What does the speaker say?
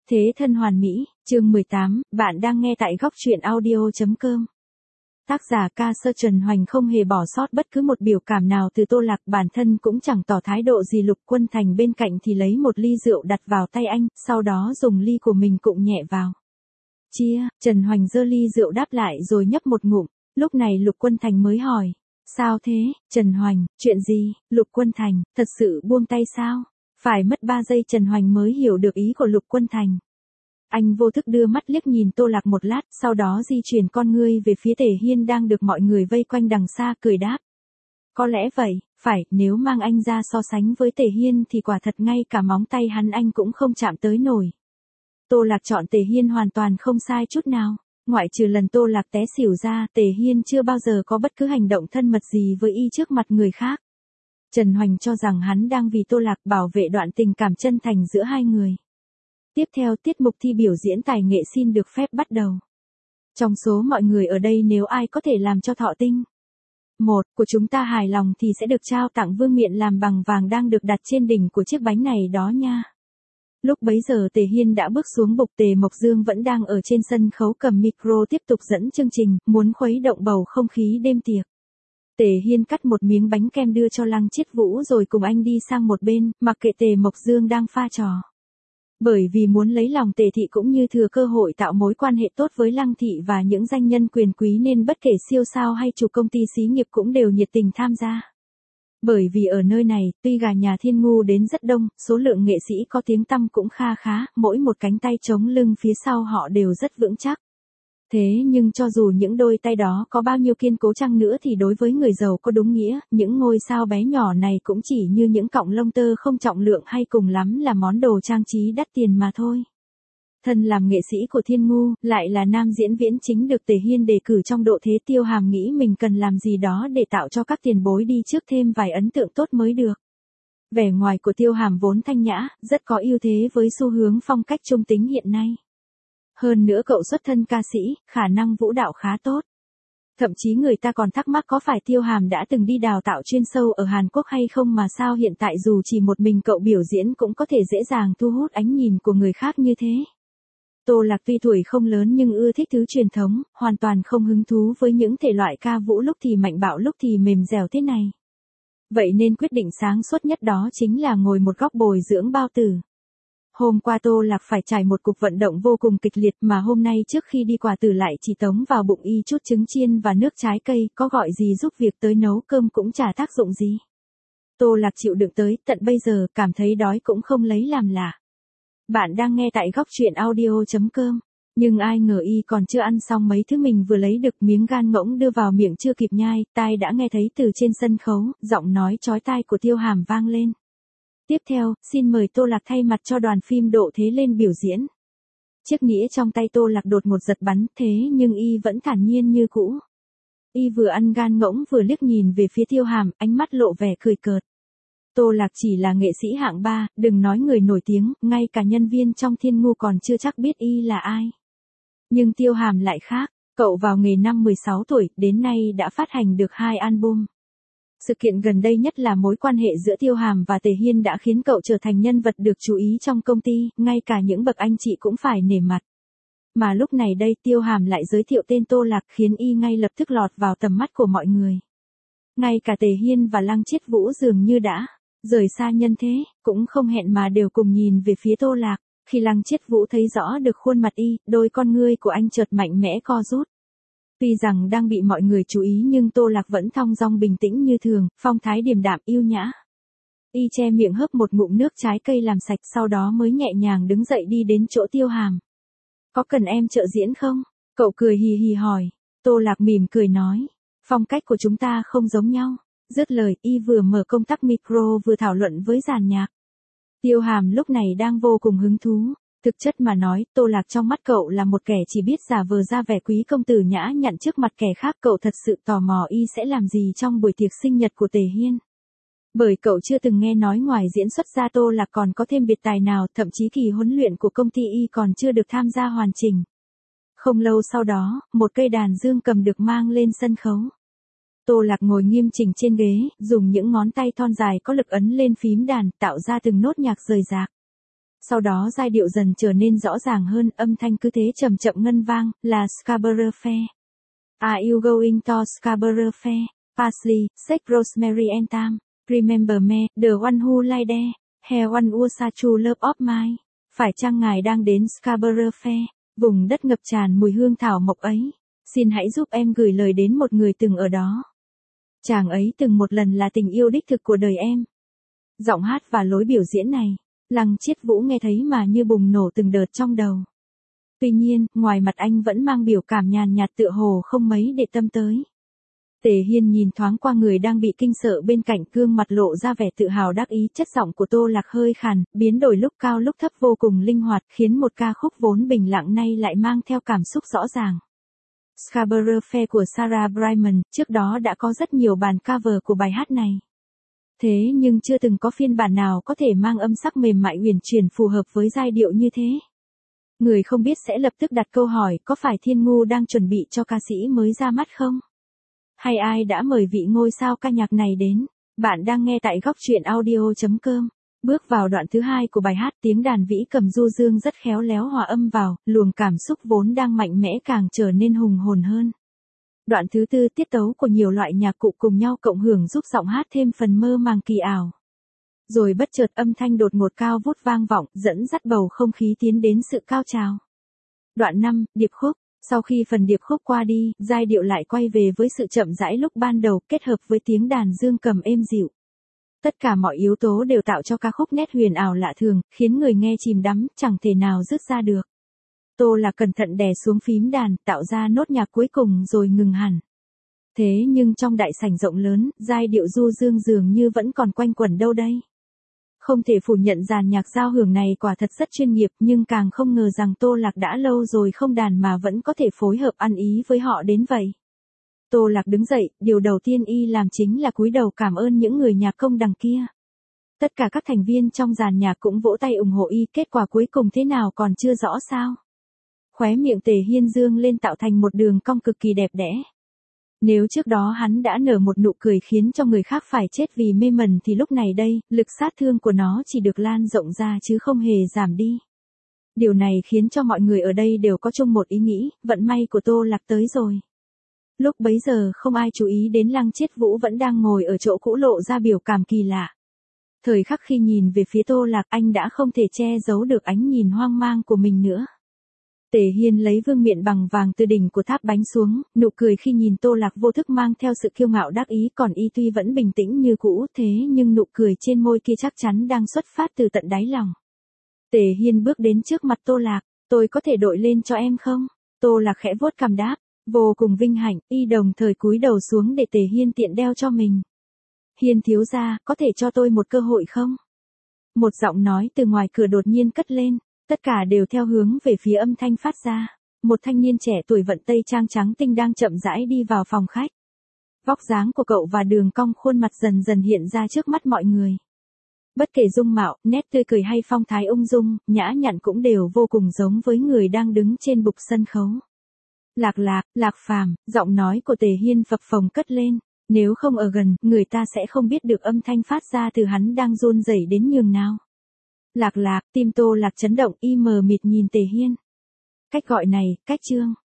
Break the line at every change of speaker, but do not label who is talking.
Thế thân hoàn mỹ, chương 18, bạn đang nghe tại góc truyện audio.com. Tác giả ca sơ Trần Hoành không hề bỏ sót bất cứ một biểu cảm nào từ Tô Lạc, bản thân cũng chẳng tỏ thái độ gì. Lục Quân Thành bên cạnh thì lấy một ly rượu đặt vào tay anh, sau đó dùng ly của mình cụng nhẹ vào. Chia, Trần Hoành giơ ly rượu đáp lại rồi nhấp một ngụm, lúc này Lục Quân Thành mới hỏi. Sao thế, Trần Hoành, chuyện gì? Lục Quân Thành, thật sự buông tay sao? Phải mất 3 giây Trần Hoành mới hiểu được ý của Lục Quân Thành. Anh vô thức đưa mắt liếc nhìn Tô Lạc một lát, sau đó di chuyển con ngươi về phía Tề Hiên đang được mọi người vây quanh đằng xa, cười đáp. Có lẽ vậy, phải, nếu mang anh ra so sánh với Tề Hiên thì quả thật ngay cả móng tay hắn anh cũng không chạm tới nổi. Tô Lạc chọn Tề Hiên hoàn toàn không sai chút nào. Ngoại trừ lần Tô Lạc té xỉu ra, Tề Hiên chưa bao giờ có bất cứ hành động thân mật gì với y trước mặt người khác. Trần Hoành cho rằng hắn đang vì Tô Lạc bảo vệ đoạn tình cảm chân thành giữa hai người. Tiếp theo, tiết mục thi biểu diễn tài nghệ xin được phép bắt đầu. Trong số mọi người ở đây nếu ai có thể làm cho thọ tinh một của chúng ta hài lòng thì sẽ được trao tặng vương miện làm bằng vàng đang được đặt trên đỉnh của chiếc bánh này đó nha. Lúc bấy giờ Tề Hiên đã bước xuống bục, Tề Mộc Dương vẫn đang ở trên sân khấu cầm micro tiếp tục dẫn chương trình, muốn khuấy động bầu không khí đêm tiệc. Tề Hiên cắt một miếng bánh kem đưa cho Lăng Chiết Vũ rồi cùng anh đi sang một bên, mặc kệ Tề Mộc Dương đang pha trò. Bởi vì muốn lấy lòng Tề thị cũng như thừa cơ hội tạo mối quan hệ tốt với Lăng thị và những danh nhân quyền quý nên bất kể siêu sao hay chủ công ty xí nghiệp cũng đều nhiệt tình tham gia. Bởi vì ở nơi này, tuy gà nhà Thiên Ngu đến rất đông, số lượng nghệ sĩ có tiếng tăm cũng kha khá, mỗi một cánh tay chống lưng phía sau họ đều rất vững chắc. Thế nhưng cho dù những đôi tay đó có bao nhiêu kiên cố chăng nữa thì đối với người giàu có đúng nghĩa, những ngôi sao bé nhỏ này cũng chỉ như những cọng lông tơ không trọng lượng hay cùng lắm là món đồ trang trí đắt tiền mà thôi. Thân làm nghệ sĩ của Thiên Ngu, lại là nam diễn viễn chính được Tề Hiên đề cử trong độ thế, Tiêu Hàm nghĩ mình cần làm gì đó để tạo cho các tiền bối đi trước thêm vài ấn tượng tốt mới được. Vẻ ngoài của Tiêu Hàm vốn thanh nhã, rất có ưu thế với xu hướng phong cách trung tính hiện nay. Hơn nữa cậu xuất thân ca sĩ, khả năng vũ đạo khá tốt. Thậm chí người ta còn thắc mắc có phải Tiêu Hàm đã từng đi đào tạo chuyên sâu ở Hàn Quốc hay không mà sao hiện tại dù chỉ một mình cậu biểu diễn cũng có thể dễ dàng thu hút ánh nhìn của người khác như thế. Tô Lạc tuy tuổi không lớn nhưng ưa thích thứ truyền thống, hoàn toàn không hứng thú với những thể loại ca vũ lúc thì mạnh bạo lúc thì mềm dẻo thế này. Vậy nên quyết định sáng suốt nhất đó chính là ngồi một góc bồi dưỡng bao tử. Hôm qua Tô Lạc phải trải một cuộc vận động vô cùng kịch liệt mà hôm nay trước khi đi quả tử lại chỉ tống vào bụng y chút trứng chiên và nước trái cây, có gọi gì giúp việc tới nấu cơm cũng chả tác dụng gì. Tô Lạc chịu đựng tới tận bây giờ, cảm thấy đói cũng không lấy làm lạ. Bạn đang nghe tại góc truyện audio.com. Nhưng ai ngờ y còn chưa ăn xong mấy thứ mình vừa lấy được, miếng gan ngỗng đưa vào miệng chưa kịp nhai, tai đã nghe thấy từ trên sân khấu, giọng nói chói tai của Tiêu Hàm vang lên. Tiếp theo, xin mời Tô Lạc thay mặt cho đoàn phim Độ Thế lên biểu diễn. Chiếc nĩa trong tay Tô Lạc đột ngột giật bắn, thế nhưng y vẫn thản nhiên như cũ. Y vừa ăn gan ngỗng vừa liếc nhìn về phía Tiêu Hàm, ánh mắt lộ vẻ cười cợt. Tô Lạc chỉ là nghệ sĩ hạng 3, đừng nói người nổi tiếng, ngay cả nhân viên trong Thiên Ngu còn chưa chắc biết y là ai. Nhưng Tiêu Hàm lại khác, cậu vào nghề năm 16 tuổi, đến nay đã phát hành được 2 album. Sự kiện gần đây nhất là mối quan hệ giữa Tiêu Hàm và Tề Hiên đã khiến cậu trở thành nhân vật được chú ý trong công ty, ngay cả những bậc anh chị cũng phải nể mặt. Mà lúc này đây Tiêu Hàm lại giới thiệu tên Tô Lạc khiến y ngay lập tức lọt vào tầm mắt của mọi người. Ngay cả Tề Hiên và Lăng Chiết Vũ dường như đã rời xa nhân thế, cũng không hẹn mà đều cùng nhìn về phía Tô Lạc. Khi Lăng Chiết Vũ thấy rõ được khuôn mặt y, đôi con ngươi của anh chợt mạnh mẽ co rút. Tuy rằng đang bị mọi người chú ý nhưng Tô Lạc vẫn thong dong bình tĩnh như thường, phong thái điềm đạm yêu nhã. Y che miệng hớp một ngụm nước trái cây làm sạch, sau đó mới nhẹ nhàng đứng dậy đi đến chỗ Tiêu Hàm. Có cần em trợ diễn không? Cậu cười hì hì hỏi. Tô Lạc mỉm cười nói. Phong cách của chúng ta không giống nhau. Dứt lời, y vừa mở công tắc micro vừa thảo luận với dàn nhạc. Tiêu Hàm lúc này đang vô cùng hứng thú. Thực chất mà nói, Tô Lạc trong mắt cậu là một kẻ chỉ biết giả vờ ra vẻ quý công tử nhã nhặn trước mặt kẻ khác. Cậu thật sự tò mò y sẽ làm gì trong buổi tiệc sinh nhật của Tề Hiên. Bởi cậu chưa từng nghe nói ngoài diễn xuất ra Tô Lạc còn có thêm biệt tài nào, thậm chí kỳ huấn luyện của công ty y còn chưa được tham gia hoàn chỉnh. Không lâu sau đó, một cây đàn dương cầm được mang lên sân khấu. Tô Lạc ngồi nghiêm chỉnh trên ghế, dùng những ngón tay thon dài có lực ấn lên phím đàn, tạo ra từng nốt nhạc rời rạc. Sau đó giai điệu dần trở nên rõ ràng hơn, âm thanh cứ thế chậm chậm ngân vang, là Scarborough Fair. Are you going to Scarborough Fair? Parsley, sage, rosemary and thyme. Remember me, the one who lie there. Here one was a true love of mine. Phải chăng ngài đang đến Scarborough Fair, vùng đất ngập tràn mùi hương thảo mộc ấy? Xin hãy giúp em gửi lời đến một người từng ở đó. Chàng ấy từng một lần là tình yêu đích thực của đời em. Giọng hát và lối biểu diễn này, Lăng Chiết Vũ nghe thấy mà như bùng nổ từng đợt trong đầu. Tuy nhiên, ngoài mặt anh vẫn mang biểu cảm nhàn nhạt tựa hồ không mấy để tâm tới. Tề Hiên nhìn thoáng qua người đang bị kinh sợ bên cạnh, gương mặt lộ ra vẻ tự hào đắc ý, chất giọng của Tô Lạc hơi khàn, biến đổi lúc cao lúc thấp vô cùng linh hoạt, khiến một ca khúc vốn bình lặng nay lại mang theo cảm xúc rõ ràng. Scarborough Fair của Sarah Brightman, trước đó đã có rất nhiều bản cover của bài hát này. Thế nhưng chưa từng có phiên bản nào có thể mang âm sắc mềm mại uyển chuyển phù hợp với giai điệu như thế. Người không biết sẽ lập tức đặt câu hỏi, có phải Thiên Ngu đang chuẩn bị cho ca sĩ mới ra mắt không? Hay ai đã mời vị ngôi sao ca nhạc này đến? Bạn đang nghe tại góc truyện audio.com. Bước vào đoạn thứ 2 của bài hát, tiếng đàn vĩ cầm du dương rất khéo léo hòa âm vào, luồng cảm xúc vốn đang mạnh mẽ càng trở nên hùng hồn hơn. Đoạn thứ 4, tiết tấu của nhiều loại nhạc cụ cùng nhau cộng hưởng giúp giọng hát thêm phần mơ màng kỳ ảo. Rồi bất chợt âm thanh đột ngột cao vút vang vọng, dẫn dắt bầu không khí tiến đến sự cao trào. Đoạn 5, điệp khúc. Sau khi phần điệp khúc qua đi, giai điệu lại quay về với sự chậm rãi lúc ban đầu, kết hợp với tiếng đàn dương cầm êm dịu. Tất cả mọi yếu tố đều tạo cho ca khúc nét huyền ảo lạ thường, khiến người nghe chìm đắm, chẳng thể nào dứt ra được. Tô Lạc cẩn thận đè xuống phím đàn, tạo ra nốt nhạc cuối cùng rồi ngừng hẳn. Thế nhưng trong đại sảnh rộng lớn, giai điệu du dương dường như vẫn còn quanh quẩn đâu đây. Không thể phủ nhận dàn nhạc giao hưởng này quả thật rất chuyên nghiệp, nhưng càng không ngờ rằng Tô Lạc đã lâu rồi không đàn mà vẫn có thể phối hợp ăn ý với họ đến vậy. Tô Lạc đứng dậy, điều đầu tiên y làm chính là cúi đầu cảm ơn những người nhạc công đằng kia. Tất cả các thành viên trong dàn nhạc cũng vỗ tay ủng hộ y, kết quả cuối cùng thế nào còn chưa rõ sao. Khóe miệng Tề Hiên dương lên tạo thành một đường cong cực kỳ đẹp đẽ. Nếu trước đó hắn đã nở một nụ cười khiến cho người khác phải chết vì mê mẩn thì lúc này đây, lực sát thương của nó chỉ được lan rộng ra chứ không hề giảm đi. Điều này khiến cho mọi người ở đây đều có chung một ý nghĩ, vận may của Tô Lạc tới rồi. Lúc bấy giờ không ai chú ý đến Lăng Chiết Vũ vẫn đang ngồi ở chỗ cũ lộ ra biểu cảm kỳ lạ. Thời khắc khi nhìn về phía Tô Lạc, anh đã không thể che giấu được ánh nhìn hoang mang của mình nữa. Tề Hiên lấy vương miện bằng vàng từ đỉnh của tháp bánh xuống, nụ cười khi nhìn Tô Lạc vô thức mang theo sự kiêu ngạo đắc ý, còn y tuy vẫn bình tĩnh như cũ, thế nhưng nụ cười trên môi kia chắc chắn đang xuất phát từ tận đáy lòng. Tề Hiên bước đến trước mặt Tô Lạc, tôi có thể đội lên cho em không? Tô Lạc khẽ vuốt cằm đáp, vô cùng vinh hạnh, y đồng thời cúi đầu xuống để Tề Hiên tiện đeo cho mình. Hiên thiếu gia, có thể cho tôi một cơ hội không? Một giọng nói từ ngoài cửa đột nhiên cất lên. Tất cả đều theo hướng về phía âm thanh phát ra. Một thanh niên trẻ tuổi vận tây trang trắng tinh đang chậm rãi đi vào phòng khách. Vóc dáng của cậu và đường cong khuôn mặt dần dần hiện ra trước mắt mọi người. Bất kể dung mạo, nét tươi cười hay phong thái ung dung, nhã nhặn cũng đều vô cùng giống với người đang đứng trên bục sân khấu. Lạc Phàm, giọng nói của Tề Hiên phập phồng cất lên. Nếu không ở gần, người ta sẽ không biết được âm thanh phát ra từ hắn đang run rẩy đến nhường nào. Lạc, tim Tô Lạc chấn động, y mờ mịt nhìn Tề Hiên. Cách gọi này, cách Trương.